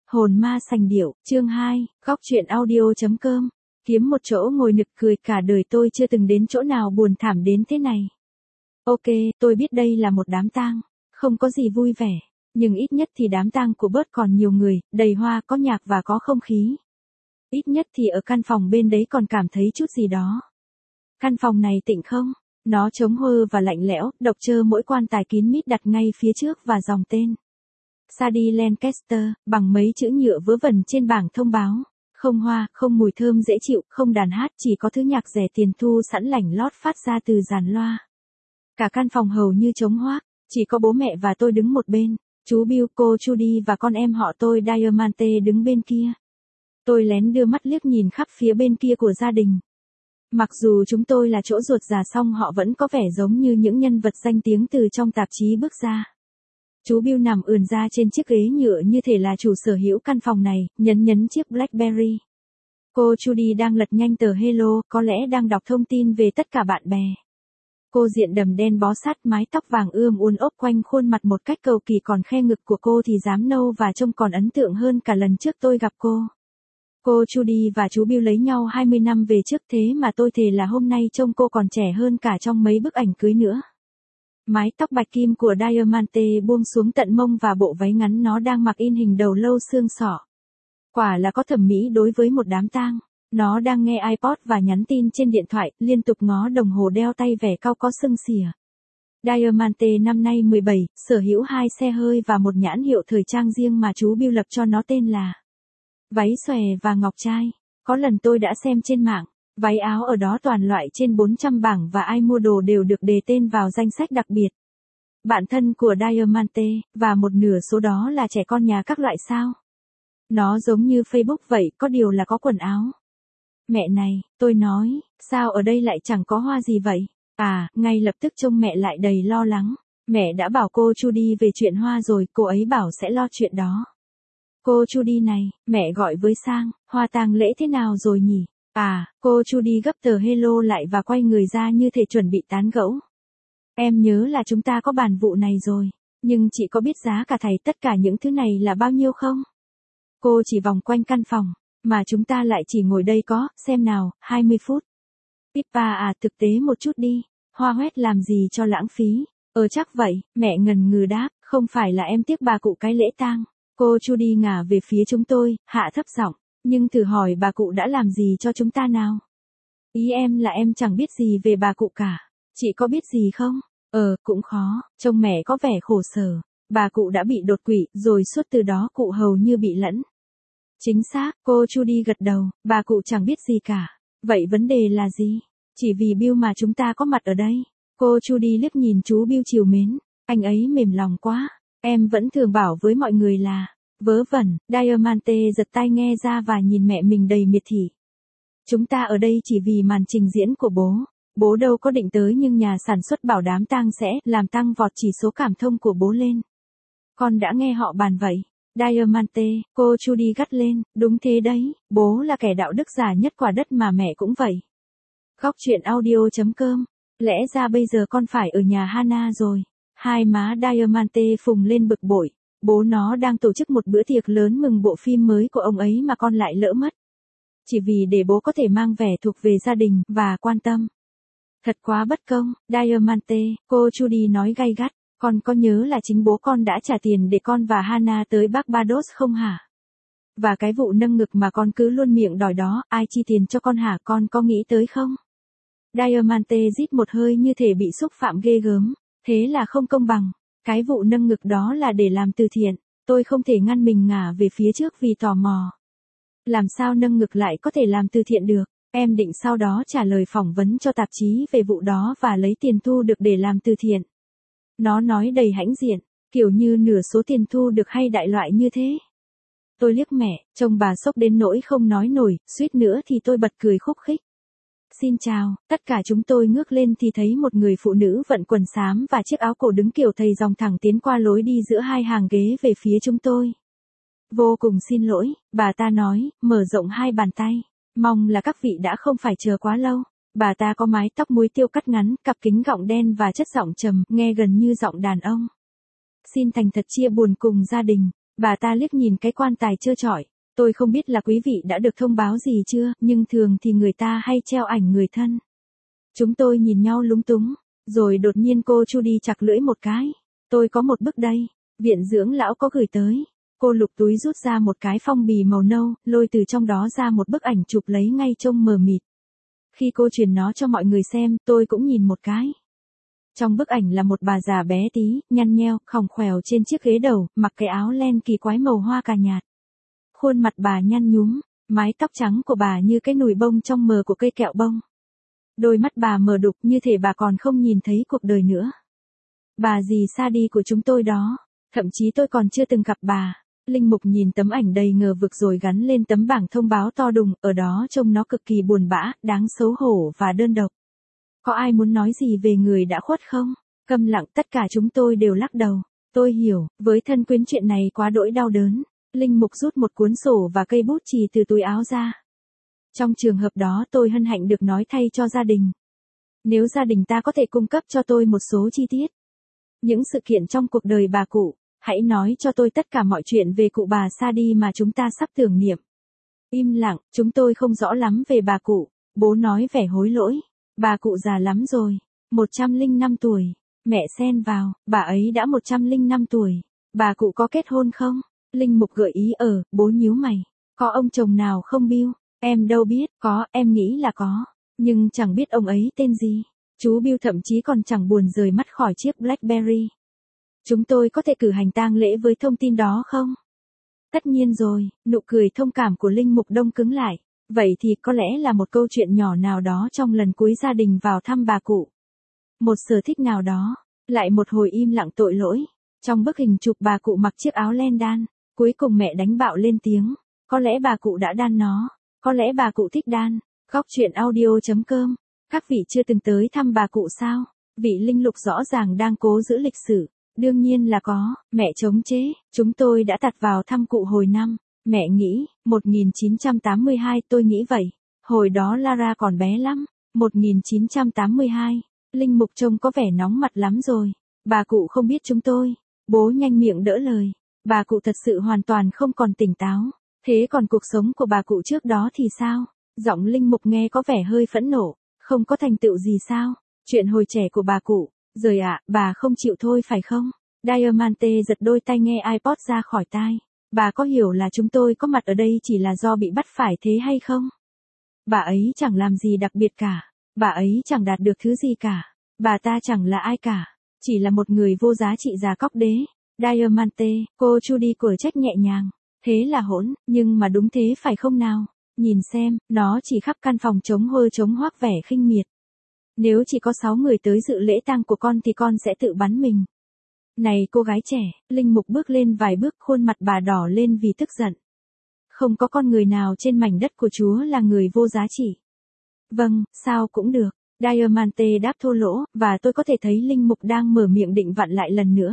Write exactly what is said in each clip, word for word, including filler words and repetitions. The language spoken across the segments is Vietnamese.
Hồn ma sành điệu, chương hai, góc truyện audio.com. Kiếm một chỗ ngồi nực cười, cả đời tôi chưa từng đến chỗ nào buồn thảm đến thế này. Ok, tôi biết đây là một đám tang, không có gì vui vẻ, nhưng ít nhất thì đám tang của Bớt còn nhiều người, đầy hoa, có nhạc và có không khí. Ít nhất thì ở căn phòng bên đấy còn cảm thấy chút gì đó. Căn phòng này tịnh không? Nó trống hơ và lạnh lẽo, độc trơ mỗi quan tài kín mít đặt ngay phía trước và dòng tên Sadie Lancaster, bằng mấy chữ nhựa vớ vẩn trên bảng thông báo. Không hoa, không mùi thơm dễ chịu, không đàn hát, chỉ có thứ nhạc rẻ tiền thu sẵn lảnh lót phát ra từ dàn loa. Cả căn phòng hầu như trống hoác, chỉ có bố mẹ và tôi đứng một bên, chú Bill, cô Judy và con em họ tôi Diamante đứng bên kia. Tôi lén đưa mắt liếc nhìn khắp phía bên kia của gia đình. Mặc dù chúng tôi là chỗ ruột già song họ vẫn có vẻ giống như những nhân vật danh tiếng từ trong tạp chí bước ra. Chú Bill nằm ườn ra trên chiếc ghế nhựa như thể là chủ sở hữu căn phòng này, nhấn nhấn chiếc Blackberry. Cô Judy đang lật nhanh tờ Hello, có lẽ đang đọc thông tin về tất cả bạn bè. Cô diện đầm đen bó sát, mái tóc vàng ươm uốn ốp quanh khuôn mặt một cách cầu kỳ, còn khe ngực của cô thì dám nâu và trông còn ấn tượng hơn cả lần trước tôi gặp cô. Cô Judy và chú Bill lấy nhau hai mươi năm về trước, thế mà tôi thề là hôm nay trông cô còn trẻ hơn cả trong mấy bức ảnh cưới nữa. Mái tóc bạch kim của Diamante buông xuống tận mông và bộ váy ngắn nó đang mặc in hình đầu lâu xương sọ. Quả là có thẩm mỹ đối với một đám tang. Nó đang nghe iPod và nhắn tin trên điện thoại, liên tục ngó đồng hồ đeo tay vẻ cau có sưng xìa. Diamante năm nay mười bảy, sở hữu hai xe hơi và một nhãn hiệu thời trang riêng mà chú Bill lập cho nó tên là Váy xòe và ngọc trai. Có lần tôi đã xem trên mạng, váy áo ở đó toàn loại trên bốn trăm bảng và ai mua đồ đều được đề tên vào danh sách đặc biệt. Bạn thân của Diamante, và một nửa số đó là trẻ con nhà các loại sao. Nó giống như Facebook vậy, có điều là có quần áo. Mẹ này, tôi nói, sao ở đây lại chẳng có hoa gì vậy? À, ngay lập tức trông mẹ lại đầy lo lắng. Mẹ đã bảo cô Judy về chuyện hoa rồi, cô ấy bảo sẽ lo chuyện đó. Cô Judy này, mẹ gọi với sang, hoa tang lễ thế nào rồi nhỉ? À, cô Judy gấp tờ Hello lại và quay người ra như thể chuẩn bị tán gẫu. Em nhớ là chúng ta có bàn vụ này rồi, nhưng chị có biết giá cả thầy tất cả những thứ này là bao nhiêu không? Cô chỉ vòng quanh căn phòng, mà chúng ta lại chỉ ngồi đây có, xem nào, hai mươi phút. Pippa à, thực tế một chút đi, hoa hoét làm gì cho lãng phí. Ờ chắc vậy, mẹ ngần ngừ đáp, không phải là em tiếc bà cụ cái lễ tang. Cô Judy ngả về phía chúng tôi, hạ thấp giọng, nhưng thử hỏi bà cụ đã làm gì cho chúng ta nào? Ý em là em chẳng biết gì về bà cụ cả. Chị có biết gì không? Ờ, cũng khó, trông mẹ có vẻ khổ sở. Bà cụ đã bị đột quỵ, rồi suốt từ đó cụ hầu như bị lẫn. Chính xác, cô Judy gật đầu, bà cụ chẳng biết gì cả. Vậy vấn đề là gì? Chỉ vì Bill mà chúng ta có mặt ở đây. Cô Judy liếc nhìn chú Bill trìu mến, anh ấy mềm lòng quá. Em vẫn thường bảo với mọi người là vớ vẩn. Diamante giật tai nghe ra và nhìn mẹ mình đầy miệt thị. Chúng ta ở đây chỉ vì màn trình diễn của bố. Bố đâu có định tới, nhưng nhà sản xuất bảo đám tang sẽ làm tăng vọt chỉ số cảm thông của bố lên. Con đã nghe họ bàn vậy. Diamante, cô Judy gắt lên, đúng thế đấy, bố là kẻ đạo đức giả nhất quả đất mà mẹ cũng vậy. Góc truyện audio.com. Lẽ ra bây giờ con phải ở nhà Hannah rồi. Hai má Diamante phùng lên bực bội. Bố nó đang tổ chức một bữa tiệc lớn mừng bộ phim mới của ông ấy mà con lại lỡ mất. Chỉ vì để bố có thể mang vẻ thuộc về gia đình và quan tâm. Thật quá bất công. Diamante, cô Judy nói gay gắt. Con có nhớ là chính bố con đã trả tiền để con và Hannah tới Barbados không hả? Và cái vụ nâng ngực mà con cứ luôn miệng đòi đó, ai chi tiền cho con hả, con có nghĩ tới không? Diamante rít một hơi như thể bị xúc phạm ghê gớm. Thế là không công bằng. Cái vụ nâng ngực đó là để làm từ thiện. Tôi không thể ngăn mình ngả về phía trước vì tò mò. Làm sao nâng ngực lại có thể làm từ thiện được? Em định sau đó trả lời phỏng vấn cho tạp chí về vụ đó và lấy tiền thu được để làm từ thiện. Nó nói đầy hãnh diện, kiểu như nửa số tiền thu được hay đại loại như thế. Tôi liếc mẹ, trông bà sốc đến nỗi không nói nổi, suýt nữa thì tôi bật cười khúc khích. Xin chào, tất cả chúng tôi ngước lên thì thấy một người phụ nữ vận quần xám và chiếc áo cổ đứng kiểu thầy dòng thẳng tiến qua lối đi giữa hai hàng ghế về phía chúng tôi. Vô cùng xin lỗi, bà ta nói, mở rộng hai bàn tay. Mong là các vị đã không phải chờ quá lâu. Bà ta có mái tóc muối tiêu cắt ngắn, cặp kính gọng đen và chất giọng trầm, nghe gần như giọng đàn ông. Xin thành thật chia buồn cùng gia đình. Bà ta liếc nhìn cái quan tài trơ trọi. Tôi không biết là quý vị đã được thông báo gì chưa, nhưng thường thì người ta hay treo ảnh người thân. Chúng tôi nhìn nhau lúng túng, rồi đột nhiên cô Chu đi chặt lưỡi một cái. Tôi có một bức đây, viện dưỡng lão có gửi tới. Cô lục túi rút ra một cái phong bì màu nâu, lôi từ trong đó ra một bức ảnh chụp lấy ngay trông mờ mịt. Khi cô truyền nó cho mọi người xem, tôi cũng nhìn một cái. Trong bức ảnh là một bà già bé tí, nhăn nheo, khòng khoèo trên chiếc ghế đầu, mặc cái áo len kỳ quái màu hoa cà nhạt. Khuôn mặt bà nhăn nhúm, mái tóc trắng của bà như cái nùi bông trong mờ của cây kẹo bông. Đôi mắt bà mờ đục như thể bà còn không nhìn thấy cuộc đời nữa. Bà dì xa đi của chúng tôi đó, thậm chí tôi còn chưa từng gặp bà. Linh Mục nhìn tấm ảnh đầy ngờ vực rồi gắn lên tấm bảng thông báo to đùng, ở đó trông nó cực kỳ buồn bã, đáng xấu hổ và đơn độc. Có ai muốn nói gì về người đã khuất không? Câm lặng, tất cả chúng tôi đều lắc đầu. Tôi hiểu, với thân quyến chuyện này quá đỗi đau đớn. Linh Mục rút một cuốn sổ và cây bút chì từ túi áo ra. Trong trường hợp đó tôi hân hạnh được nói thay cho gia đình. Nếu gia đình ta có thể cung cấp cho tôi một số chi tiết, những sự kiện trong cuộc đời bà cụ, hãy nói cho tôi tất cả mọi chuyện về cụ bà xa đi mà chúng ta sắp tưởng niệm. Im lặng, chúng tôi không rõ lắm về bà cụ. Bố nói vẻ hối lỗi. Bà cụ già lắm rồi, một trăm lẻ năm tuổi. Mẹ xen vào, bà ấy đã một trăm lẻ năm tuổi. Bà cụ có kết hôn không? Linh Mục gợi ý ở, bố nhíu mày. Có ông chồng nào không Bill? Em đâu biết, có, em nghĩ là có. Nhưng chẳng biết ông ấy tên gì. Chú Bill thậm chí còn chẳng buồn rời mắt khỏi chiếc Blackberry. Chúng tôi có thể cử hành tang lễ với thông tin đó không? Tất nhiên rồi, nụ cười thông cảm của Linh Mục đông cứng lại. Vậy thì có lẽ là một câu chuyện nhỏ nào đó trong lần cuối gia đình vào thăm bà cụ. Một sở thích nào đó. Lại một hồi im lặng tội lỗi. Trong bức hình chụp bà cụ mặc chiếc áo len đan. Cuối cùng mẹ đánh bạo lên tiếng. Có lẽ bà cụ đã đan nó. Có lẽ bà cụ thích đan. Góc chuyện audio chấm com. Các vị chưa từng tới thăm bà cụ sao? Vị Linh Lục rõ ràng đang cố giữ lịch sử. Đương nhiên là có, mẹ chống chế, chúng tôi đã tạt vào thăm cụ hồi năm. Mẹ nghĩ, một nghìn chín trăm tám mươi hai tôi nghĩ vậy. Hồi đó Lara còn bé lắm. một nghìn chín trăm tám mươi hai. Linh Mục trông có vẻ nóng mặt lắm rồi. Bà cụ không biết chúng tôi. Bố nhanh miệng đỡ lời. Bà cụ thật sự hoàn toàn không còn tỉnh táo. Thế còn cuộc sống của bà cụ trước đó thì sao? Giọng Linh Mục nghe có vẻ hơi phẫn nộ. Không có thành tựu gì sao? Chuyện hồi trẻ của bà cụ. Rồi ạ, à, bà không chịu thôi phải không? Diamante giật đôi tai nghe iPod ra khỏi tai. Bà có hiểu là chúng tôi có mặt ở đây chỉ là do bị bắt phải thế hay không? Bà ấy chẳng làm gì đặc biệt cả. Bà ấy chẳng đạt được thứ gì cả. Bà ta chẳng là ai cả. Chỉ là một người vô giá trị già cóc đế. Diamante, cô Judy của trách nhẹ nhàng. Thế là hỗn, nhưng mà đúng thế phải không nào? Nhìn xem, nó chỉ khắp căn phòng trống hơ trống hoác vẻ khinh miệt. Nếu chỉ có sáu người tới dự lễ tang của con thì con sẽ tự bắn mình. Này cô gái trẻ, Linh Mục bước lên vài bước, khuôn mặt bà đỏ lên vì tức giận. Không có con người nào trên mảnh đất của Chúa là người vô giá trị. Vâng, sao cũng được. Diamante đáp thô lỗ, và tôi có thể thấy Linh Mục đang mở miệng định vặn lại lần nữa.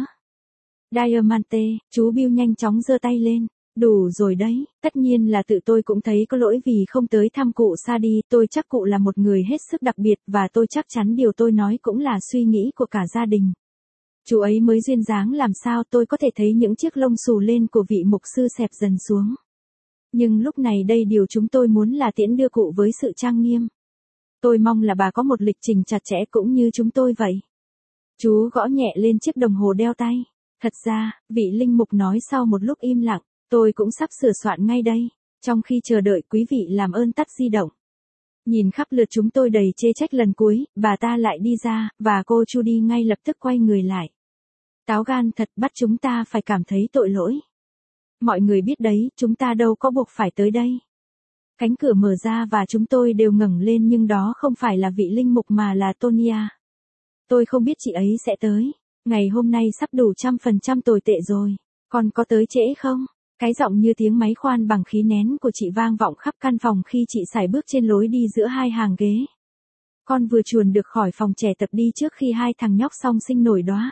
Diamante, chú Bill nhanh chóng giơ tay lên. Đủ rồi đấy, tất nhiên là tự tôi cũng thấy có lỗi vì không tới thăm cụ xa đi, tôi chắc cụ là một người hết sức đặc biệt và tôi chắc chắn điều tôi nói cũng là suy nghĩ của cả gia đình. Chú ấy mới duyên dáng làm sao tôi có thể thấy những chiếc lông xù lên của vị mục sư xẹp dần xuống. Nhưng lúc này đây điều chúng tôi muốn là tiễn đưa cụ với sự trang nghiêm. Tôi mong là bà có một lịch trình chặt chẽ cũng như chúng tôi vậy. Chú gõ nhẹ lên chiếc đồng hồ đeo tay. Thật ra, vị Linh Mục nói sau một lúc im lặng. Tôi cũng sắp sửa soạn ngay đây. Trong khi chờ đợi quý vị làm ơn tắt di động. Nhìn khắp lượt chúng tôi đầy chê trách lần cuối, bà ta lại đi ra, và cô Judy ngay lập tức quay người lại. Táo gan thật, bắt chúng ta phải cảm thấy tội lỗi. Mọi người biết đấy, chúng ta đâu có buộc phải tới đây. Cánh cửa mở ra và chúng tôi đều ngẩng lên, nhưng đó không phải là vị Linh Mục mà là Tonya. Tôi không biết chị ấy sẽ tới. Ngày hôm nay sắp đủ trăm phần trăm tồi tệ rồi. Còn có tới trễ không? Cái giọng như tiếng máy khoan bằng khí nén của chị vang vọng khắp căn phòng khi chị sải bước trên lối đi giữa hai hàng ghế. Con vừa chuồn được khỏi phòng trẻ tập đi trước khi hai thằng nhóc song sinh nổi đóa.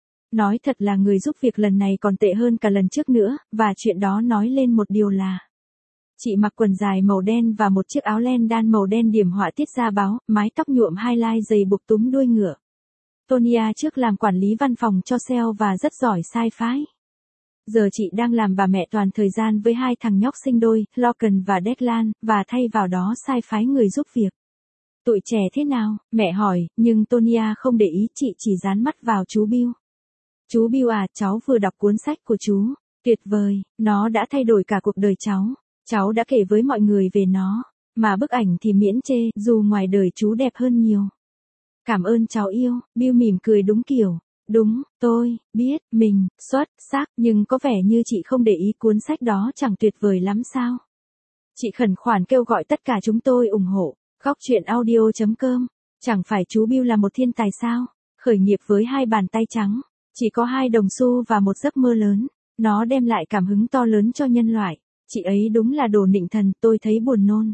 Nói thật là người giúp việc lần này còn tệ hơn cả lần trước nữa, và chuyện đó nói lên một điều là chị mặc quần dài màu đen và một chiếc áo len đan màu đen điểm họa tiết da báo, mái tóc nhuộm highlight dày buộc túm đuôi ngựa. Tonya trước làm quản lý văn phòng cho sale và rất giỏi sai phái. Giờ chị đang làm bà mẹ toàn thời gian với hai thằng nhóc sinh đôi, Logan và Declan, và thay vào đó sai phái người giúp việc. Tụi trẻ thế nào? Mẹ hỏi, nhưng Tonya không để ý, chị chỉ dán mắt vào chú Bill. Chú Bill à, cháu vừa đọc cuốn sách của chú. Tuyệt vời, nó đã thay đổi cả cuộc đời cháu. Cháu đã kể với mọi người về nó. Mà bức ảnh thì miễn chê, dù ngoài đời chú đẹp hơn nhiều. Cảm ơn cháu yêu, Bill mỉm cười đúng kiểu. Đúng, tôi, biết, mình, xuất, sắc, nhưng có vẻ như chị không để ý cuốn sách đó chẳng tuyệt vời lắm sao? Chị khẩn khoản kêu gọi tất cả chúng tôi ủng hộ. Góc truyện audio chấm com. Chẳng phải chú Bill là một thiên tài sao? Khởi nghiệp với hai bàn tay trắng. Chỉ có hai đồng xu và một giấc mơ lớn. Nó đem lại cảm hứng to lớn cho nhân loại. Chị ấy đúng là đồ nịnh thần, tôi thấy buồn nôn.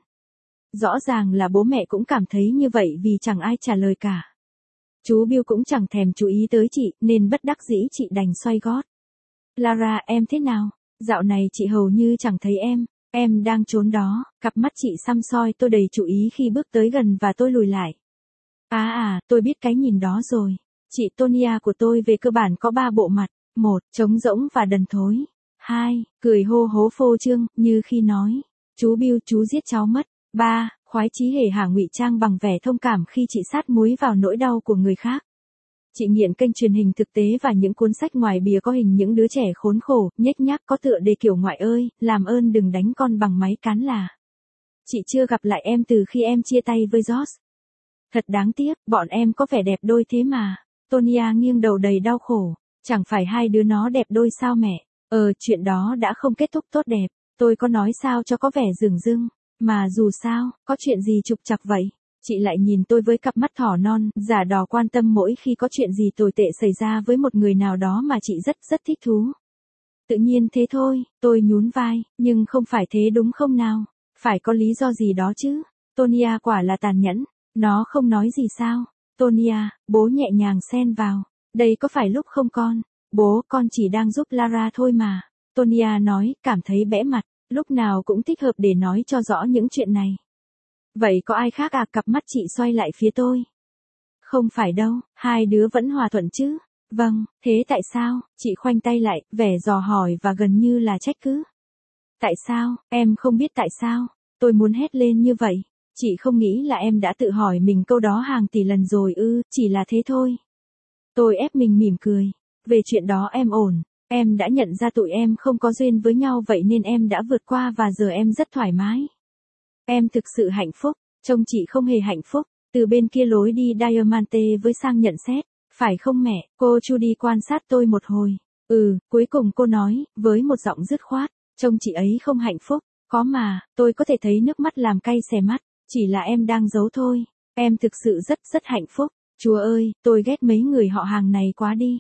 Rõ ràng là bố mẹ cũng cảm thấy như vậy vì chẳng ai trả lời cả. Chú Bill cũng chẳng thèm chú ý tới chị, nên bất đắc dĩ chị đành xoay gót. Lara, em thế nào? Dạo này chị hầu như chẳng thấy em. Em đang trốn đó. Cặp mắt chị săm soi tôi đầy chú ý khi bước tới gần và tôi lùi lại. À à, tôi biết cái nhìn đó rồi. Chị Tonya của tôi về cơ bản có ba bộ mặt. Một, trống rỗng và đần thối. Hai, cười hô hố phô trương, như khi nói. Chú Bill, chú giết cháu mất. Ba, khoái chí hề hả ngụy trang bằng vẻ thông cảm khi chị sát muối vào nỗi đau của người khác. Chị nghiện kênh truyền hình thực tế và những cuốn sách ngoài bìa có hình những đứa trẻ khốn khổ, nhếch nhác có tựa đề kiểu ngoại ơi, làm ơn đừng đánh con bằng máy cán là. Chị chưa gặp lại em từ khi em chia tay với Josh. Thật đáng tiếc, bọn em có vẻ đẹp đôi thế mà. Tonya nghiêng đầu đầy đau khổ. Chẳng phải hai đứa nó đẹp đôi sao mẹ? Ờ, chuyện đó đã không kết thúc tốt đẹp. Tôi có nói sao cho có vẻ dửng dưng. Mà dù sao, có chuyện gì trục trặc vậy? Chị lại nhìn tôi với cặp mắt thỏ non, giả đò quan tâm mỗi khi có chuyện gì tồi tệ xảy ra với một người nào đó mà chị rất rất thích thú. Tự nhiên thế thôi, tôi nhún vai, nhưng không phải thế đúng không nào? Phải có lý do gì đó chứ? Tonya quả là tàn nhẫn. Nó không nói gì sao? Tonya, bố nhẹ nhàng xen vào. Đây có phải lúc không con? Bố, con chỉ đang giúp Lara thôi mà. Tonya nói, cảm thấy bẽ mặt. Lúc nào cũng thích hợp để nói cho rõ những chuyện này. Vậy có ai khác à? Cặp mắt chị xoay lại phía tôi. Không phải đâu, hai đứa vẫn hòa thuận chứ. Vâng, thế tại sao? Chị khoanh tay lại, vẻ dò hỏi và gần như là trách cứ. Tại sao? Em không biết tại sao. Tôi muốn hét lên như vậy. Chị không nghĩ là em đã tự hỏi mình câu đó hàng tỷ lần rồi ư, chỉ là thế thôi. Tôi ép mình mỉm cười. Về chuyện đó em ổn. Em đã nhận ra tụi em không có duyên với nhau vậy nên em đã vượt qua và giờ em rất thoải mái. Em thực sự hạnh phúc. Trông chị không hề hạnh phúc. Từ bên kia lối đi Diamante với sang nhận xét. Phải không mẹ? Cô Judy quan sát tôi một hồi. Ừ, cuối cùng cô nói, với một giọng dứt khoát. Trông chị ấy không hạnh phúc. Có mà, tôi có thể thấy nước mắt làm cay xè mắt. Chỉ là em đang giấu thôi. Em thực sự rất rất hạnh phúc. Chúa ơi, tôi ghét mấy người họ hàng này quá đi.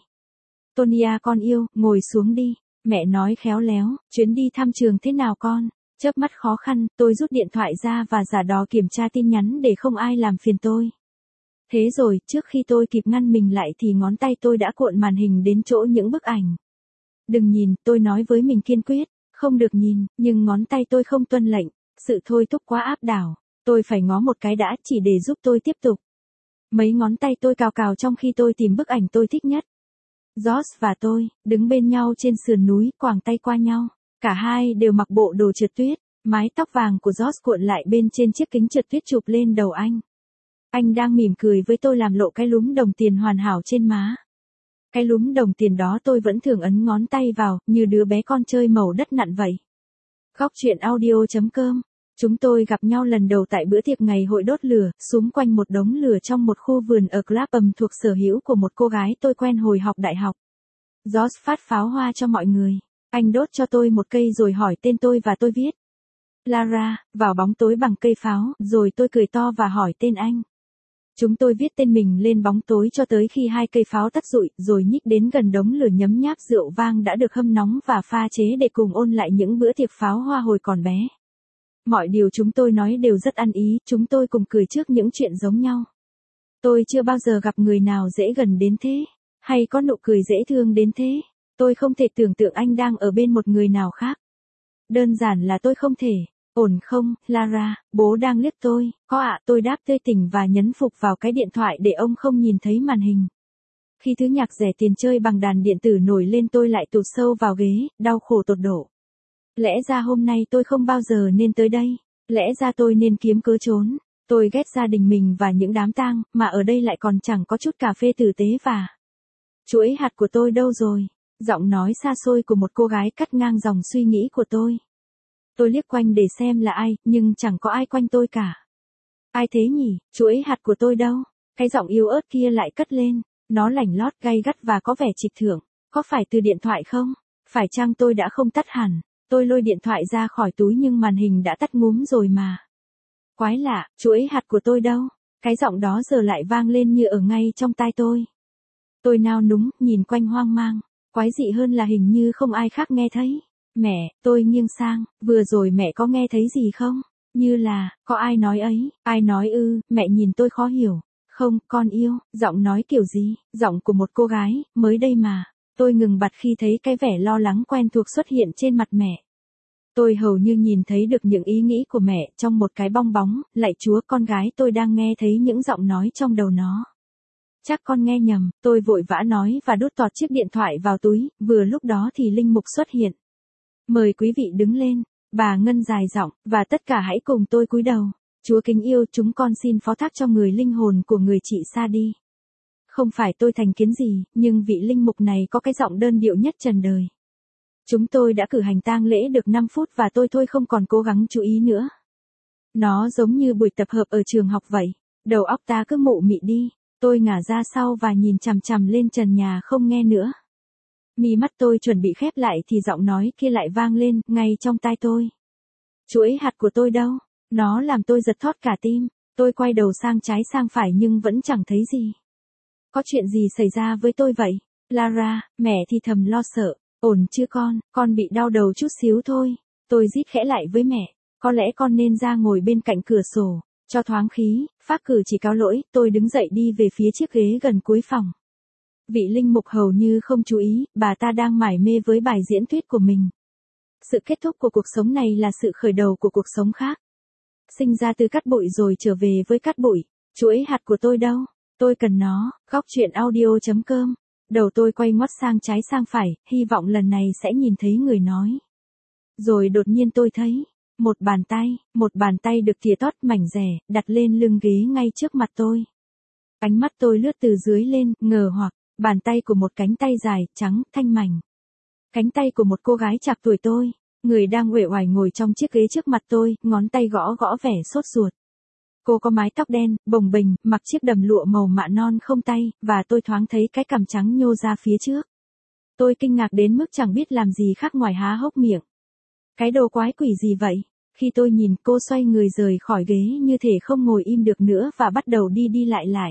Tonya con yêu, ngồi xuống đi. Mẹ nói khéo léo, chuyến đi thăm trường thế nào con? Chớp mắt khó khăn, tôi rút điện thoại ra và giả đò kiểm tra tin nhắn để không ai làm phiền tôi. Thế rồi, trước khi tôi kịp ngăn mình lại thì ngón tay tôi đã cuộn màn hình đến chỗ những bức ảnh. Đừng nhìn, tôi nói với mình kiên quyết. Không được nhìn, nhưng ngón tay tôi không tuân lệnh. Sự thôi thúc quá áp đảo. Tôi phải ngó một cái đã chỉ để giúp tôi tiếp tục. Mấy ngón tay tôi cào cào trong khi tôi tìm bức ảnh tôi thích nhất. Josh và tôi, đứng bên nhau trên sườn núi, quàng tay qua nhau. Cả hai đều mặc bộ đồ trượt tuyết. Mái tóc vàng của Josh cuộn lại bên trên chiếc kính trượt tuyết chụp lên đầu anh. Anh đang mỉm cười với tôi làm lộ cái lúm đồng tiền hoàn hảo trên má. Cái lúm đồng tiền đó tôi vẫn thường ấn ngón tay vào, như đứa bé con chơi màu đất nặn vậy. Góc truyện audio chấm com. Chúng tôi gặp nhau lần đầu tại bữa tiệc ngày hội đốt lửa, xúm quanh một đống lửa trong một khu vườn ở Clapham thuộc sở hữu của một cô gái tôi quen hồi học đại học. Josh phát pháo hoa cho mọi người. Anh đốt cho tôi một cây rồi hỏi tên tôi và tôi viết. Lara, vào bóng tối bằng cây pháo, rồi tôi cười to và hỏi tên anh. Chúng tôi viết tên mình lên bóng tối cho tới khi hai cây pháo tắt rụi, rồi nhích đến gần đống lửa nhấm nháp rượu vang đã được hâm nóng và pha chế để cùng ôn lại những bữa tiệc pháo hoa hồi còn bé. Mọi điều chúng tôi nói đều rất ăn ý, chúng tôi cùng cười trước những chuyện giống nhau. Tôi chưa bao giờ gặp người nào dễ gần đến thế, hay có nụ cười dễ thương đến thế. Tôi không thể tưởng tượng anh đang ở bên một người nào khác. Đơn giản là tôi không thể. Ổn không, Lara, bố đang liếc tôi. Có ạ, tôi đáp tươi tỉnh và nhấn phục vào cái điện thoại để ông không nhìn thấy màn hình. Khi thứ nhạc rẻ tiền chơi bằng đàn điện tử nổi lên tôi lại tụt sâu vào ghế, đau khổ tột độ. Lẽ ra hôm nay tôi không bao giờ nên tới đây. Lẽ ra tôi nên kiếm cớ trốn. Tôi ghét gia đình mình và những đám tang, mà ở đây lại còn chẳng có chút cà phê tử tế và... Chuỗi hạt của tôi đâu rồi? Giọng nói xa xôi của một cô gái cắt ngang dòng suy nghĩ của tôi. Tôi liếc quanh để xem là ai, nhưng chẳng có ai quanh tôi cả. Ai thế nhỉ? Chuỗi hạt của tôi đâu? Cái giọng yếu ớt kia lại cất lên. Nó lảnh lót gay gắt và có vẻ trịch thượng. Có phải từ điện thoại không? Phải chăng tôi đã không tắt hẳn? Tôi lôi điện thoại ra khỏi túi nhưng màn hình đã tắt ngúm rồi mà. Quái lạ, chuỗi hạt của tôi đâu? Cái giọng đó giờ lại vang lên như ở ngay trong tai tôi. Tôi nao núng, nhìn quanh hoang mang. Quái dị hơn là hình như không ai khác nghe thấy. Mẹ, tôi nghiêng sang, vừa rồi mẹ có nghe thấy gì không? Như là, có ai nói ấy, ai nói ư, mẹ nhìn tôi khó hiểu. Không, con yêu, giọng nói kiểu gì, giọng của một cô gái, mới đây mà. Tôi ngừng bặt khi thấy cái vẻ lo lắng quen thuộc xuất hiện trên mặt mẹ. Tôi hầu như nhìn thấy được những ý nghĩ của mẹ trong một cái bong bóng, lạy Chúa con gái tôi đang nghe thấy những giọng nói trong đầu nó. Chắc con nghe nhầm, tôi vội vã nói và đút tọt chiếc điện thoại vào túi, vừa lúc đó thì linh mục xuất hiện. Mời quý vị đứng lên, bà Ngân dài giọng, và tất cả hãy cùng tôi cúi đầu. Chúa kính yêu, chúng con xin phó thác cho người linh hồn của người chị xa đi. Không phải tôi thành kiến gì, nhưng vị linh mục này có cái giọng đơn điệu nhất trần đời. Chúng tôi đã cử hành tang lễ được năm phút và tôi thôi không còn cố gắng chú ý nữa. Nó giống như buổi tập hợp ở trường học vậy. Đầu óc ta cứ mụ mị đi. Tôi ngả ra sau và nhìn chằm chằm lên trần nhà không nghe nữa. Mí mắt tôi chuẩn bị khép lại thì giọng nói kia lại vang lên ngay trong tai tôi. Chuỗi hạt của tôi đâu? Nó làm tôi giật thót cả tim. Tôi quay đầu sang trái sang phải nhưng vẫn chẳng thấy gì. Có chuyện gì xảy ra với tôi vậy? Lara, mẹ thì thầm lo sợ. Ổn chứ con, con bị đau đầu chút xíu thôi. Tôi rít khẽ lại với mẹ. Có lẽ con nên ra ngồi bên cạnh cửa sổ. Cho thoáng khí, phác cử chỉ cáo lỗi, tôi đứng dậy đi về phía chiếc ghế gần cuối phòng. Vị linh mục hầu như không chú ý, bà ta đang mải mê với bài diễn thuyết của mình. Sự kết thúc của cuộc sống này là sự khởi đầu của cuộc sống khác. Sinh ra từ cát bụi rồi trở về với cát bụi. Chuỗi hạt của tôi đâu? Tôi cần nó. Góc truyện audio chấm com. Đầu tôi quay ngoắt sang trái sang phải, hy vọng lần này sẽ nhìn thấy người nói. Rồi đột nhiên tôi thấy một bàn tay, một bàn tay được tỉa tót mảnh rẻ, đặt lên lưng ghế ngay trước mặt tôi. Ánh mắt tôi lướt từ dưới lên, ngờ hoặc, bàn tay của một cánh tay dài, trắng, thanh mảnh. Cánh tay của một cô gái chạc tuổi tôi, người đang uể oải ngồi trong chiếc ghế trước mặt tôi, ngón tay gõ gõ vẻ sốt ruột. Cô có mái tóc đen, bồng bềnh, mặc chiếc đầm lụa màu mạ non không tay, và tôi thoáng thấy cái cằm trắng nhô ra phía trước. Tôi kinh ngạc đến mức chẳng biết làm gì khác ngoài há hốc miệng. Cái đồ quái quỷ gì vậy? Khi tôi nhìn cô xoay người rời khỏi ghế như thể không ngồi im được nữa và bắt đầu đi đi lại lại.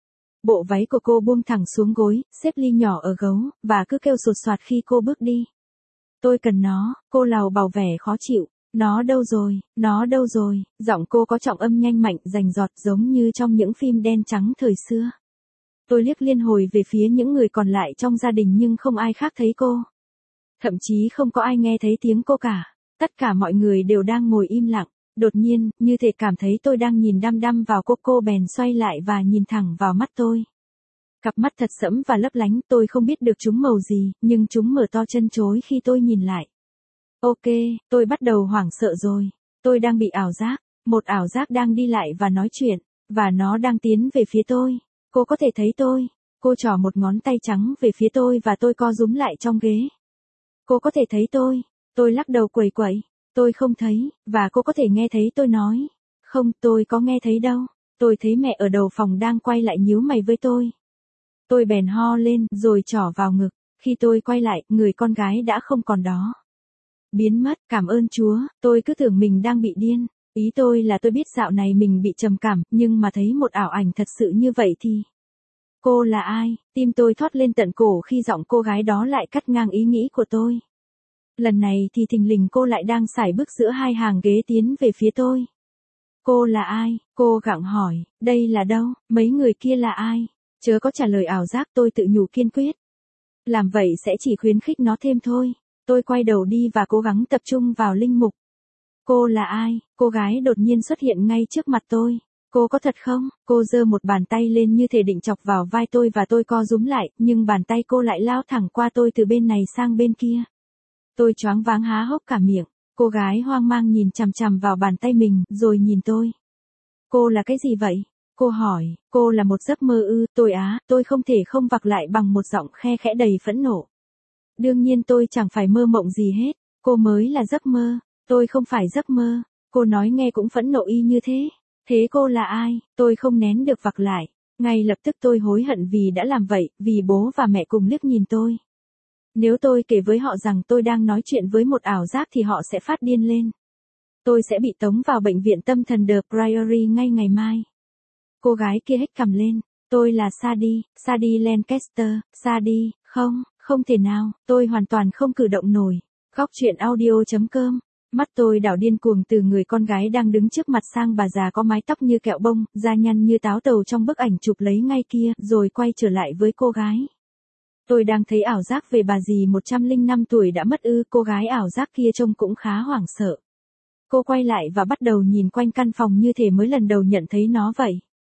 Bộ váy của cô buông thẳng xuống gối, xếp ly nhỏ ở gấu, và cứ kêu sột soạt khi cô bước đi. Tôi cần nó, cô lào bào vẻ khó chịu. Nó đâu rồi, nó đâu rồi, giọng cô có trọng âm nhanh mạnh rành giọt giống như trong những phim đen trắng thời xưa. Tôi liếc liên hồi về phía những người còn lại trong gia đình nhưng không ai khác thấy cô. Thậm chí không có ai nghe thấy tiếng cô cả. Tất cả mọi người đều đang ngồi im lặng. Đột nhiên, như thể cảm thấy tôi đang nhìn đăm đăm vào cô, cô bèn xoay lại và nhìn thẳng vào mắt tôi. Cặp mắt thật sẫm và lấp lánh, tôi không biết được chúng màu gì, nhưng chúng mở to chân chối khi tôi nhìn lại. Ok, tôi bắt đầu hoảng sợ rồi. Tôi đang bị ảo giác. Một ảo giác đang đi lại và nói chuyện. Và nó đang tiến về phía tôi. Cô có thể thấy tôi. Cô trỏ một ngón tay trắng về phía tôi và tôi co rúm lại trong ghế. Cô có thể thấy tôi. Tôi lắc đầu quẩy quẩy. Tôi không thấy. Và cô có thể nghe thấy tôi nói. Không, tôi có nghe thấy đâu. Tôi thấy mẹ ở đầu phòng đang quay lại nhíu mày với tôi. Tôi bèn ho lên rồi trỏ vào ngực. Khi tôi quay lại, người con gái đã không còn đó. Biến mất, cảm ơn Chúa, tôi cứ tưởng mình đang bị điên. Ý tôi là tôi biết dạo này mình bị trầm cảm, nhưng mà thấy một ảo ảnh thật sự như vậy thì... Cô là ai? Tim tôi thoát lên tận cổ khi giọng cô gái đó lại cắt ngang ý nghĩ của tôi. Lần này thì thình lình cô lại đang sải bước giữa hai hàng ghế tiến về phía tôi. Cô là ai? Cô gặng hỏi, đây là đâu? Mấy người kia là ai? Chớ có trả lời ảo giác, tôi tự nhủ kiên quyết. Làm vậy sẽ chỉ khuyến khích nó thêm thôi. Tôi quay đầu đi và cố gắng tập trung vào linh mục. Cô là ai? Cô gái đột nhiên xuất hiện ngay trước mặt tôi. Cô có thật không? Cô giơ một bàn tay lên như thể định chọc vào vai tôi và tôi co rúm lại, nhưng bàn tay cô lại lao thẳng qua tôi từ bên này sang bên kia. Tôi choáng váng há hốc cả miệng. Cô gái hoang mang nhìn chằm chằm vào bàn tay mình, rồi nhìn tôi. Cô là cái gì vậy? Cô hỏi, cô là một giấc mơ ư? Tôi á, tôi không thể không vặc lại bằng một giọng khe khẽ đầy phẫn nộ. Đương nhiên tôi chẳng phải mơ mộng gì hết, cô mới là giấc mơ, tôi không phải giấc mơ. Cô nói nghe cũng phẫn nộ y như thế. Thế cô là ai? Tôi không nén được vặc lại. Ngay lập tức tôi hối hận vì đã làm vậy, vì bố và mẹ cùng liếc nhìn tôi. Nếu tôi kể với họ rằng tôi đang nói chuyện với một ảo giác thì họ sẽ phát điên lên. Tôi sẽ bị tống vào bệnh viện tâm thần The Priory ngay ngày mai. Cô gái kia hét cằm lên. Tôi là Sadie, Sadie Lancaster, Sadie, không, không thể nào, tôi hoàn toàn không cử động nổi. Góc truyện audio chấm com. Mắt tôi đảo điên cuồng từ người con gái đang đứng trước mặt sang bà già có mái tóc như kẹo bông, da nhăn như táo tàu trong bức ảnh chụp lấy ngay kia, rồi quay trở lại với cô gái. Tôi đang thấy ảo giác về bà dì một trăm lẻ năm tuổi đã mất ư, cô gái ảo giác kia trông cũng khá hoảng sợ. Cô quay lại và bắt đầu nhìn quanh căn phòng như thể mới lần đầu nhận thấy nó vậy.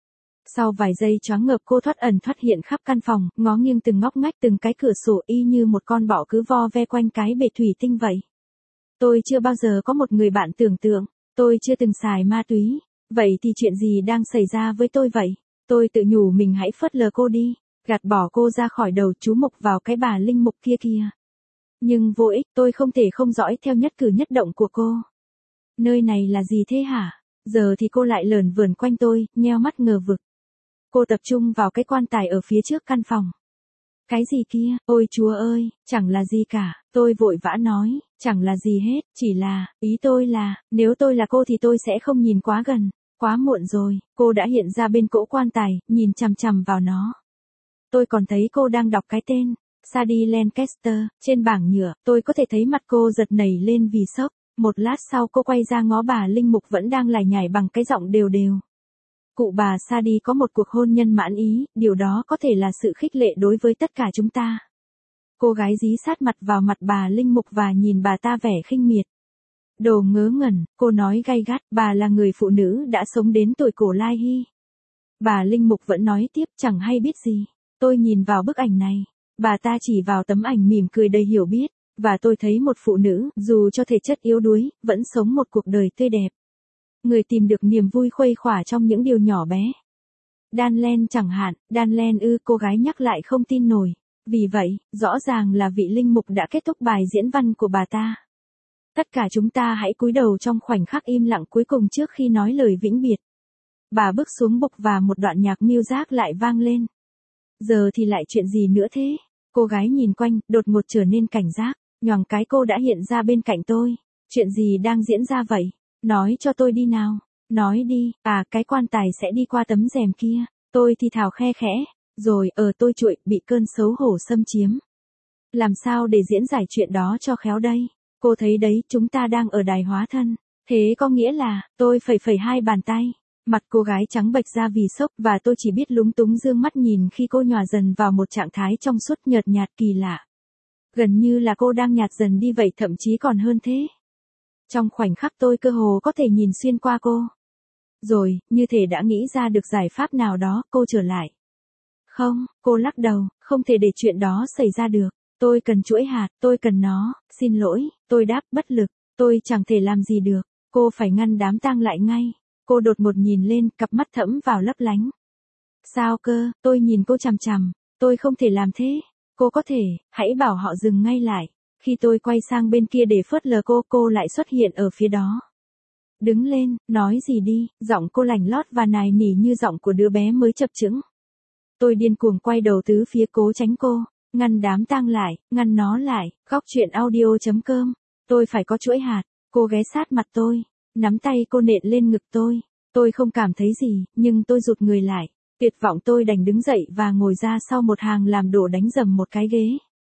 Sau vài giây choáng ngợp cô thoát ẩn thoát hiện khắp căn phòng, ngó nghiêng từng ngóc ngách từng cái cửa sổ y như một con bọ cứ vo ve quanh cái bể thủy tinh vậy. Tôi chưa bao giờ có một người bạn tưởng tượng, tôi chưa từng xài ma túy, vậy thì chuyện gì đang xảy ra với tôi vậy? Tôi tự nhủ mình hãy phớt lờ cô đi, gạt bỏ cô ra khỏi đầu chú mục vào cái bà linh mục kia kìa. Nhưng vô ích, tôi không thể không dõi theo nhất cử nhất động của cô. Nơi này là gì thế hả? Giờ thì cô lại lởn vởn quanh tôi, nheo mắt ngờ vực. Cô tập trung vào cái quan tài ở phía trước căn phòng. Cái gì kia? Ôi Chúa ơi, chẳng là gì cả, tôi vội vã nói, chẳng là gì hết, chỉ là, ý tôi là, nếu tôi là cô thì tôi sẽ không nhìn quá gần, quá muộn rồi, cô đã hiện ra bên cỗ quan tài, nhìn chằm chằm vào nó. Tôi còn thấy cô đang đọc cái tên, Sadie Lancaster, trên bảng nhựa, tôi có thể thấy mặt cô giật nảy lên vì sốc, một lát sau cô quay ra ngó bà linh mục vẫn đang lải nhải bằng cái giọng đều đều. Cụ bà Sadie có một cuộc hôn nhân mãn ý, điều đó có thể là sự khích lệ đối với tất cả chúng ta. Cô gái dí sát mặt vào mặt bà linh mục và nhìn bà ta vẻ khinh miệt. Đồ ngớ ngẩn, cô nói gay gắt, bà là người phụ nữ đã sống đến tuổi cổ lai hy. Bà linh mục vẫn nói tiếp, chẳng hay biết gì. Tôi nhìn vào bức ảnh này, bà ta chỉ vào tấm ảnh mỉm cười đầy hiểu biết, và tôi thấy một phụ nữ, dù cho thể chất yếu đuối, vẫn sống một cuộc đời tươi đẹp. Người tìm được niềm vui khuây khỏa trong những điều nhỏ bé. Đan Len chẳng hạn, Đan Len ư, cô gái nhắc lại không tin nổi. Vì vậy, rõ ràng là vị linh mục đã kết thúc bài diễn văn của bà ta. Tất cả chúng ta hãy cúi đầu trong khoảnh khắc im lặng cuối cùng trước khi nói lời vĩnh biệt. Bà bước xuống bục và một đoạn nhạc Mozart lại vang lên. Giờ thì lại chuyện gì nữa thế? Cô gái nhìn quanh, đột ngột trở nên cảnh giác, nhoằng cái cô đã hiện ra bên cạnh tôi. Chuyện gì đang diễn ra vậy? Nói cho tôi đi nào. Nói đi, à cái quan tài sẽ đi qua tấm rèm kia. Tôi thì thào khe khẽ. Rồi, ở tôi trụi, bị cơn xấu hổ xâm chiếm. Làm sao để diễn giải chuyện đó cho khéo đây? Cô thấy đấy, chúng ta đang ở đài hóa thân. Thế có nghĩa là, tôi phẩy phẩy hai bàn tay. Mặt cô gái trắng bệch ra vì sốc và tôi chỉ biết lúng túng dương mắt nhìn khi cô nhòa dần vào một trạng thái trong suốt nhợt nhạt kỳ lạ. Gần như là cô đang nhạt dần đi vậy, thậm chí còn hơn thế. Trong khoảnh khắc tôi cơ hồ có thể nhìn xuyên qua cô. Rồi, như thể đã nghĩ ra được giải pháp nào đó, cô trở lại. Không, cô lắc đầu, không thể để chuyện đó xảy ra được. Tôi cần chuỗi hạt, tôi cần nó, xin lỗi, tôi đáp bất lực, tôi chẳng thể làm gì được. Cô phải ngăn đám tang lại ngay. Cô đột ngột nhìn lên, cặp mắt thẫm vào lấp lánh. Sao cơ, tôi nhìn cô chằm chằm, tôi không thể làm thế. Cô có thể, hãy bảo họ dừng ngay lại. Khi tôi quay sang bên kia để phớt lờ cô, cô lại xuất hiện ở phía đó. Đứng lên, nói gì đi, giọng cô lành lót và nài nỉ như giọng của đứa bé mới chập chững. Tôi điên cuồng quay đầu tứ phía cố tránh cô, ngăn đám tang lại, ngăn nó lại, góc truyện audio chấm com. Tôi phải có chuỗi hạt, cô ghé sát mặt tôi, nắm tay cô nện lên ngực tôi. Tôi không cảm thấy gì, nhưng tôi rụt người lại. Tuyệt vọng tôi đành đứng dậy và ngồi ra sau một hàng làm đổ đánh dầm một cái ghế.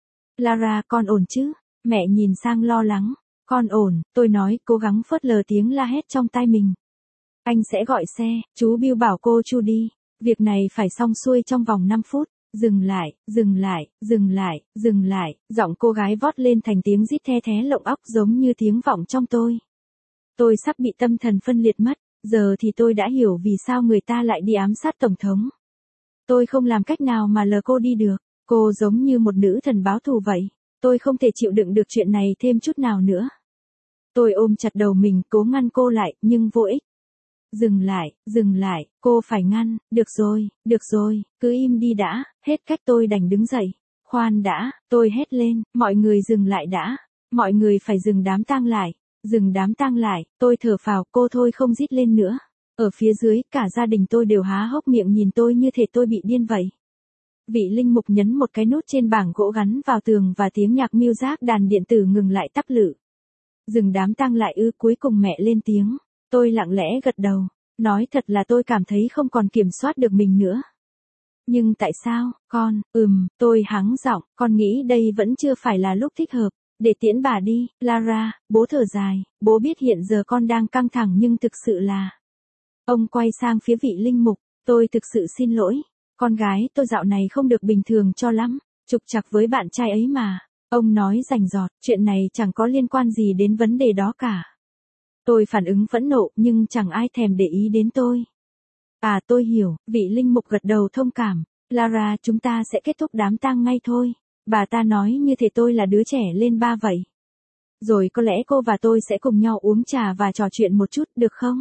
Lara, con ổn chứ? Mẹ nhìn sang lo lắng. Con ổn, tôi nói, cố gắng phớt lờ tiếng la hét trong tai mình. Anh sẽ gọi xe, chú Bill bảo cô Chu đi. Việc này phải xong xuôi trong vòng năm phút. Dừng lại, dừng lại, dừng lại, dừng lại. Giọng cô gái vót lên thành tiếng rít the thé lộng óc giống như tiếng vọng trong tôi. Tôi sắp bị tâm thần phân liệt mất. Giờ thì tôi đã hiểu vì sao người ta lại đi ám sát Tổng thống. Tôi không làm cách nào mà lờ cô đi được. Cô giống như một nữ thần báo thù vậy. Tôi không thể chịu đựng được chuyện này thêm chút nào nữa. Tôi ôm chặt đầu mình cố ngăn cô lại, nhưng vô ích. Dừng lại, dừng lại, cô phải ngăn, được rồi, được rồi, cứ im đi đã, hết cách tôi đành đứng dậy. Khoan đã, tôi hét lên, mọi người dừng lại đã, mọi người phải dừng đám tang lại, dừng đám tang lại, tôi thở phào, cô thôi không rít lên nữa. Ở phía dưới, cả gia đình tôi đều há hốc miệng nhìn tôi như thể tôi bị điên vậy. Vị linh mục nhấn một cái nút trên bảng gỗ gắn vào tường và tiếng nhạc mưu giác đàn điện tử ngừng lại tắp lự. Dừng đám tang lại ư, cuối cùng mẹ lên tiếng. Tôi lặng lẽ gật đầu. Nói thật là tôi cảm thấy không còn kiểm soát được mình nữa. Nhưng tại sao, con, ừm, tôi hắng giọng, con nghĩ đây vẫn chưa phải là lúc thích hợp. Để tiễn bà đi, Lara, bố thở dài, bố biết hiện giờ con đang căng thẳng nhưng thực sự là... Ông quay sang phía vị linh mục, tôi thực sự xin lỗi. Con gái tôi dạo này không được bình thường cho lắm, trục trặc với bạn trai ấy mà. Ông nói rành rọt, chuyện này chẳng có liên quan gì đến vấn đề đó cả. Tôi phản ứng phẫn nộ nhưng chẳng ai thèm để ý đến tôi. À tôi hiểu, vị linh mục gật đầu thông cảm. Lara, chúng ta sẽ kết thúc đám tang ngay thôi. Bà ta nói như thể tôi là đứa trẻ lên ba vậy. Rồi có lẽ cô và tôi sẽ cùng nhau uống trà và trò chuyện một chút, được không?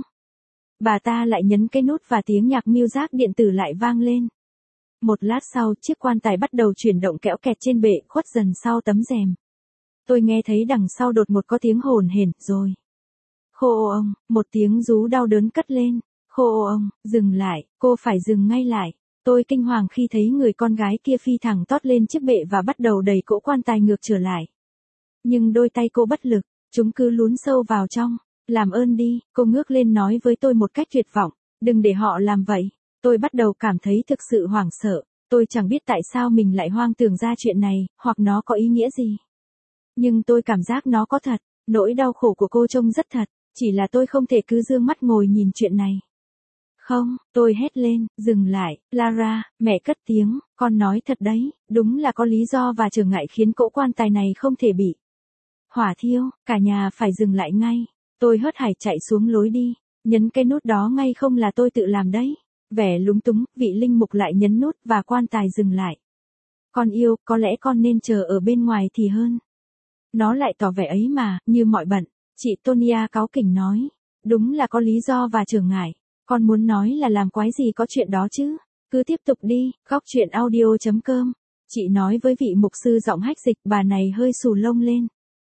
Bà ta lại nhấn cái nút và tiếng nhạc mưu giác điện tử lại vang lên. Một lát sau, chiếc quan tài bắt đầu chuyển động kẽo kẹt trên bệ, khuất dần sau tấm rèm. Tôi nghe thấy đằng sau đột ngột có tiếng hồn hển, rồi. Khô ô ông, một tiếng rú đau đớn cất lên. Khô ô ông, dừng lại, cô phải dừng ngay lại. Tôi kinh hoàng khi thấy người con gái kia phi thẳng tót lên chiếc bệ và bắt đầu đẩy cỗ quan tài ngược trở lại. Nhưng đôi tay cô bất lực, chúng cứ lún sâu vào trong. Làm ơn đi, cô ngước lên nói với tôi một cách tuyệt vọng. Đừng để họ làm vậy. Tôi bắt đầu cảm thấy thực sự hoảng sợ. Tôi chẳng biết tại sao mình lại hoang tưởng ra chuyện này, hoặc nó có ý nghĩa gì. Nhưng tôi cảm giác nó có thật. Nỗi đau khổ của cô trông rất thật. Chỉ là tôi không thể cứ dương mắt ngồi nhìn chuyện này. Không, tôi hét lên, dừng lại, Lara, mẹ cất tiếng, con nói thật đấy, đúng là có lý do và trở ngại khiến cỗ quan tài này không thể bị hỏa thiêu, cả nhà phải dừng lại ngay. Tôi hớt hải chạy xuống lối đi, nhấn cái nút đó ngay không là tôi tự làm đấy. Vẻ lúng túng, vị linh mục lại nhấn nút và quan tài dừng lại. Con yêu, có lẽ con nên chờ ở bên ngoài thì hơn. Nó lại tỏ vẻ ấy mà, như mọi bận. Chị Tonya cáu kỉnh nói, đúng là có lý do và trở ngại. Con muốn nói là làm quái gì có chuyện đó chứ. Cứ tiếp tục đi, góc chuyện audio chấm com. Chị nói với vị mục sư giọng hách dịch, bà này hơi xù lông lên.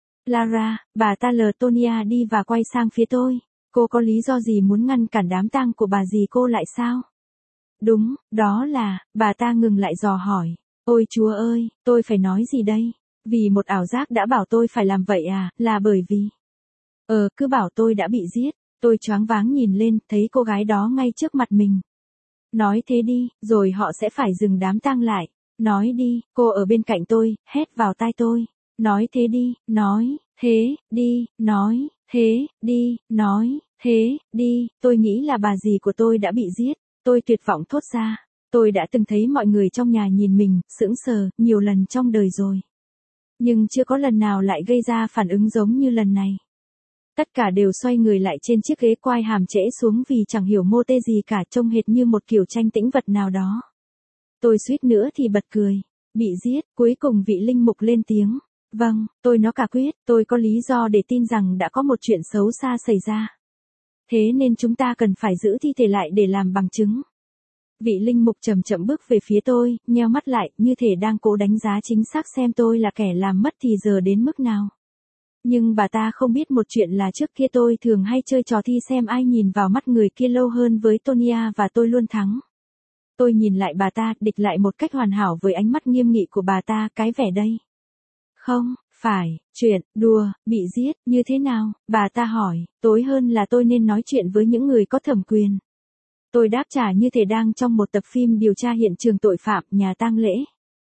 Lara, bà ta lờ Tonya đi và quay sang phía tôi. Cô có lý do gì muốn ngăn cản đám tang của bà dì cô lại sao? Đúng, đó là, bà ta ngừng lại dò hỏi. Ôi Chúa ơi, tôi phải nói gì đây? Vì một ảo giác đã bảo tôi phải làm vậy à, là bởi vì... Ờ, cứ bảo tôi đã bị giết. Tôi choáng váng nhìn lên, thấy cô gái đó ngay trước mặt mình. Nói thế đi, rồi họ sẽ phải dừng đám tang lại. Nói đi, cô ở bên cạnh tôi, hét vào tai tôi. Nói thế đi, nói, thế, đi, nói, thế, đi, nói, thế, đi. Tôi nghĩ là bà dì của tôi đã bị giết. Tôi tuyệt vọng thốt ra. Tôi đã từng thấy mọi người trong nhà nhìn mình, sững sờ, nhiều lần trong đời rồi. Nhưng chưa có lần nào lại gây ra phản ứng giống như lần này. Tất cả đều xoay người lại trên chiếc ghế quai hàm trễ xuống vì chẳng hiểu mô tê gì cả, trông hệt như một kiểu tranh tĩnh vật nào đó. Tôi suýt nữa thì bật cười. Bị giết, cuối cùng vị linh mục lên tiếng. Vâng, tôi nó cả quyết, tôi có lý do để tin rằng đã có một chuyện xấu xa xảy ra. Thế nên chúng ta cần phải giữ thi thể lại để làm bằng chứng. Vị linh mục chậm chậm bước về phía tôi, nheo mắt lại, như thể đang cố đánh giá chính xác xem tôi là kẻ làm mất thì giờ đến mức nào. Nhưng bà ta không biết một chuyện là trước kia tôi thường hay chơi trò thi xem ai nhìn vào mắt người kia lâu hơn với Tonya và tôi luôn thắng. Tôi nhìn lại bà ta, địch lại một cách hoàn hảo với ánh mắt nghiêm nghị của bà ta, cái vẻ đây. Không, phải, chuyện, đùa, bị giết, như thế nào, bà ta hỏi, tối hơn là tôi nên nói chuyện với những người có thẩm quyền. Tôi đáp trả như thể đang trong một tập phim điều tra hiện trường tội phạm, nhà tang lễ.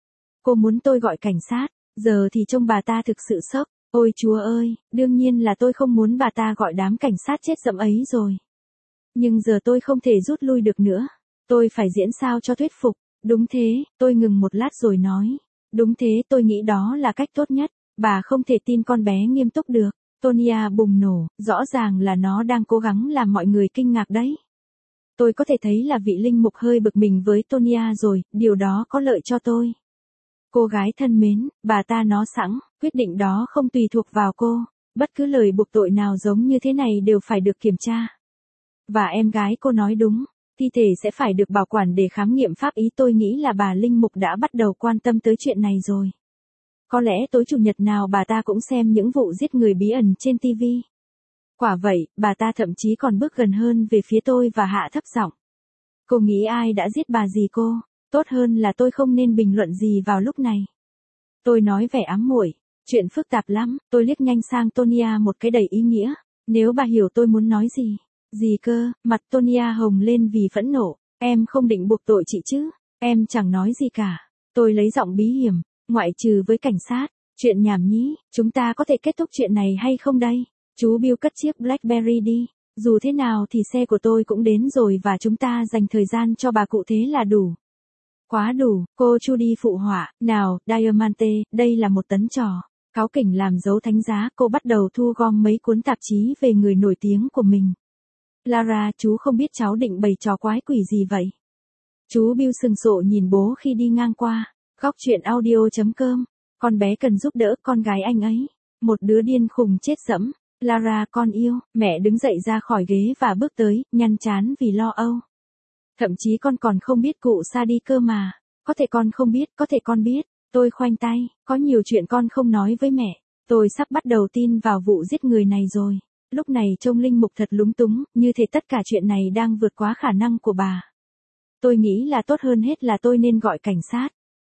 Cô muốn tôi gọi cảnh sát, giờ thì trông bà ta thực sự sốc. Ôi Chúa ơi, đương nhiên là tôi không muốn bà ta gọi đám cảnh sát chết dẫm ấy rồi. Nhưng giờ tôi không thể rút lui được nữa. Tôi phải diễn sao cho thuyết phục. Đúng thế, tôi ngừng một lát rồi nói. Đúng thế, tôi nghĩ đó là cách tốt nhất. Bà không thể tin con bé nghiêm túc được. Tonya bùng nổ, rõ ràng là nó đang cố gắng làm mọi người kinh ngạc đấy. Tôi có thể thấy là vị linh mục hơi bực mình với Tonya rồi, điều đó có lợi cho tôi. Cô gái thân mến, bà ta nói sẵn, quyết định đó không tùy thuộc vào cô. Bất cứ lời buộc tội nào giống như thế này đều phải được kiểm tra. Và em gái cô nói đúng, thi thể sẽ phải được bảo quản để khám nghiệm pháp y. Tôi nghĩ là bà linh mục đã bắt đầu quan tâm tới chuyện này rồi. Có lẽ tối chủ nhật nào bà ta cũng xem những vụ giết người bí ẩn trên ti vi. Quả vậy, bà ta thậm chí còn bước gần hơn về phía tôi và hạ thấp giọng. Cô nghĩ ai đã giết bà dì cô? Tốt hơn là tôi không nên bình luận gì vào lúc này. Tôi nói vẻ ám muội. Chuyện phức tạp lắm. Tôi liếc nhanh sang Tonya một cái đầy ý nghĩa. Nếu bà hiểu tôi muốn nói gì. Gì cơ? Mặt Tonya hồng lên vì phẫn nộ. Em không định buộc tội chị chứ? Em chẳng nói gì cả. Tôi lấy giọng bí hiểm. Ngoại trừ với cảnh sát. Chuyện nhảm nhí. Chúng ta có thể kết thúc chuyện này hay không đây? Chú Bill cất chiếc Blackberry đi. Dù thế nào thì xe của tôi cũng đến rồi và chúng ta dành thời gian cho bà cụ thế là đủ. Quá đủ, cô Judy phụ họa. Nào, Diamante, đây là một tấn trò. Cáu kỉnh làm dấu thánh giá, cô bắt đầu thu gom mấy cuốn tạp chí về người nổi tiếng của mình. Lara, chú không biết cháu định bày trò quái quỷ gì vậy? Chú Bill sừng sộ nhìn bố khi đi ngang qua. Góc chuyện audio chấm com. Con bé cần giúp đỡ con gái anh ấy. Một đứa điên khùng chết dẫm. Lara con yêu, mẹ đứng dậy ra khỏi ghế và bước tới, nhăn chán vì lo âu. Thậm chí con còn không biết cụ Sa đi cơ mà. Có thể con không biết, có thể con biết. Tôi khoanh tay, có nhiều chuyện con không nói với mẹ. Tôi sắp bắt đầu tin vào vụ giết người này rồi. Lúc này trông linh mục thật lúng túng, như thể tất cả chuyện này đang vượt quá khả năng của bà. Tôi nghĩ là tốt hơn hết là tôi nên gọi cảnh sát.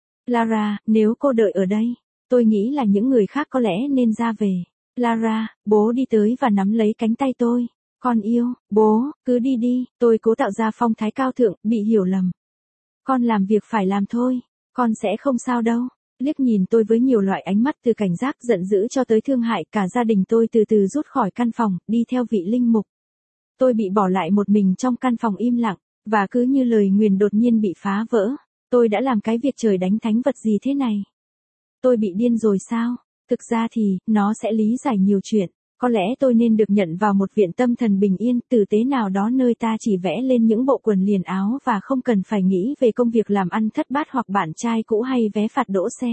Lara, nếu cô đợi ở đây, tôi nghĩ là những người khác có lẽ nên ra về. Lara, bố đi tới và nắm lấy cánh tay tôi. Con yêu, bố, cứ đi đi, tôi cố tạo ra phong thái cao thượng, bị hiểu lầm. Con làm việc phải làm thôi, con sẽ không sao đâu. Liếc nhìn tôi với nhiều loại ánh mắt từ cảnh giác giận dữ cho tới thương hại, cả gia đình tôi từ từ rút khỏi căn phòng, đi theo vị linh mục. Tôi bị bỏ lại một mình trong căn phòng im lặng, và cứ như lời nguyền đột nhiên bị phá vỡ. Tôi đã làm cái việc trời đánh thánh vật gì thế này? Tôi bị điên rồi sao? Thực ra thì, nó sẽ lý giải nhiều chuyện. Có lẽ tôi nên được nhận vào một viện tâm thần bình yên, tử tế nào đó nơi ta chỉ vẽ lên những bộ quần liền áo và không cần phải nghĩ về công việc làm ăn thất bát hoặc bạn trai cũ hay vé phạt đỗ xe.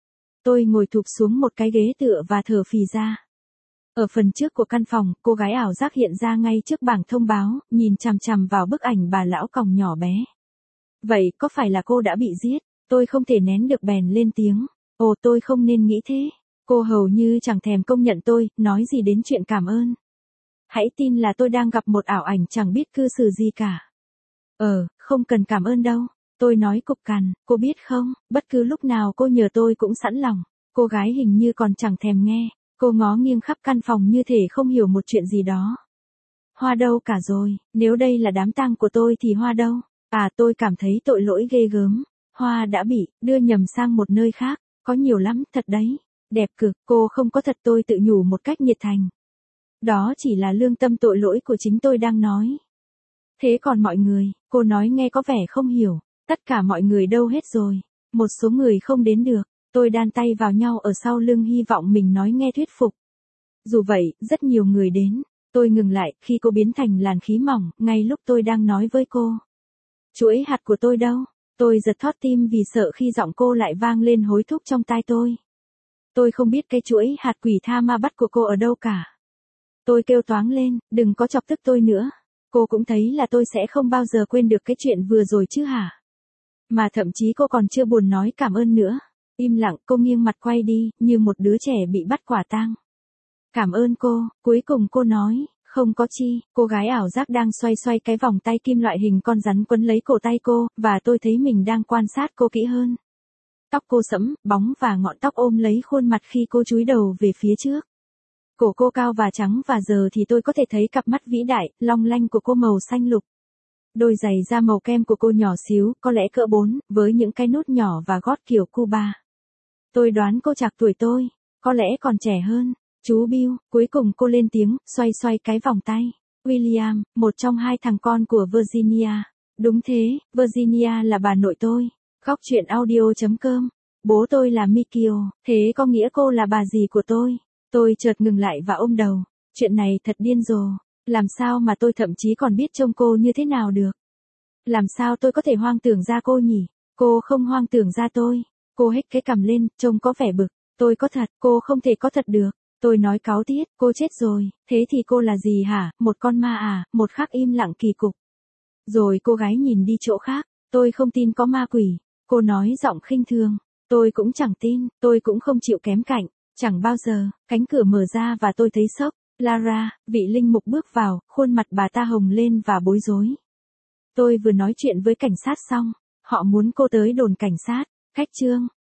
Tôi ngồi thụp xuống một cái ghế tựa và thở phì ra. Ở phần trước của căn phòng, cô gái ảo giác hiện ra ngay trước bảng thông báo, nhìn chằm chằm vào bức ảnh bà lão còng nhỏ bé. Vậy, có phải là cô đã bị giết? Tôi không thể nén được bèn lên tiếng. Ồ, tôi không nên nghĩ thế. Cô hầu như chẳng thèm công nhận tôi, nói gì đến chuyện cảm ơn. Hãy tin là tôi đang gặp một ảo ảnh chẳng biết cư xử gì cả. Ờ, không cần cảm ơn đâu. Tôi nói cục cằn, cô biết không, bất cứ lúc nào cô nhờ tôi cũng sẵn lòng. Cô gái hình như còn chẳng thèm nghe. Cô ngó nghiêng khắp căn phòng như thể không hiểu một chuyện gì đó. Hoa đâu cả rồi, nếu đây là đám tang của tôi thì Hoa đâu? À, tôi cảm thấy tội lỗi ghê gớm. Hoa đã bị đưa nhầm sang một nơi khác, có nhiều lắm, thật đấy. Đẹp cực, cô không có thật, tôi tự nhủ một cách nhiệt thành. Đó chỉ là lương tâm tội lỗi của chính tôi đang nói. Thế còn mọi người, cô nói nghe có vẻ không hiểu, tất cả mọi người đâu hết rồi, một số người không đến được, tôi đan tay vào nhau ở sau lưng hy vọng mình nói nghe thuyết phục. Dù vậy, rất nhiều người đến, tôi ngừng lại khi cô biến thành làn khí mỏng, ngay lúc tôi đang nói với cô. Chuỗi hạt của tôi đâu? Tôi giật thót tim vì sợ khi giọng cô lại vang lên hối thúc trong tai tôi. Tôi không biết cái chuỗi hạt quỷ tha ma bắt của cô ở đâu cả. Tôi kêu toáng lên, đừng có chọc tức tôi nữa. Cô cũng thấy là tôi sẽ không bao giờ quên được cái chuyện vừa rồi chứ hả? Mà thậm chí cô còn chưa buồn nói cảm ơn nữa. Im lặng, cô nghiêng mặt quay đi, như một đứa trẻ bị bắt quả tang. Cảm ơn cô, cuối cùng cô nói, không có chi. Cô gái ảo giác đang xoay xoay cái vòng tay kim loại hình con rắn quấn lấy cổ tay cô, và tôi thấy mình đang quan sát cô kỹ hơn. Tóc cô sẫm, bóng và ngọn tóc ôm lấy khuôn mặt khi cô chúi đầu về phía trước. Cổ cô cao và trắng và giờ thì tôi có thể thấy cặp mắt vĩ đại, long lanh của cô màu xanh lục. Đôi giày da màu kem của cô nhỏ xíu, có lẽ cỡ bốn, với những cái nút nhỏ và gót kiểu Cuba. Tôi đoán cô chạc tuổi tôi, có lẽ còn trẻ hơn. Chú Bill, cuối cùng cô lên tiếng, xoay xoay cái vòng tay. William, một trong hai thằng con của Virginia. Đúng thế, Virginia là bà nội tôi. Góc chuyện audio chấm com. Bố tôi là Mikio, thế có nghĩa cô là bà dì của tôi. Tôi chợt ngừng lại và ôm đầu. Chuyện này thật điên rồ. Làm sao mà tôi thậm chí còn biết trông cô như thế nào được? Làm sao tôi có thể hoang tưởng ra cô nhỉ? Cô không hoang tưởng ra tôi. Cô hếch cái cằm lên, trông có vẻ bực. Tôi có thật, cô không thể có thật được. Tôi nói cáu tiết, cô chết rồi. Thế thì cô là gì hả? Một con ma à? Một khắc im lặng kỳ cục. Rồi cô gái nhìn đi chỗ khác. Tôi không tin có ma quỷ. Cô nói giọng khinh thường. Tôi cũng chẳng tin, tôi cũng không chịu kém cạnh. Chẳng bao giờ, cánh cửa mở ra và tôi thấy sốc. Lara, vị linh mục bước vào, khuôn mặt bà ta hồng lên và bối rối. Tôi vừa nói chuyện với cảnh sát xong. Họ muốn cô tới đồn cảnh sát. Khách trương.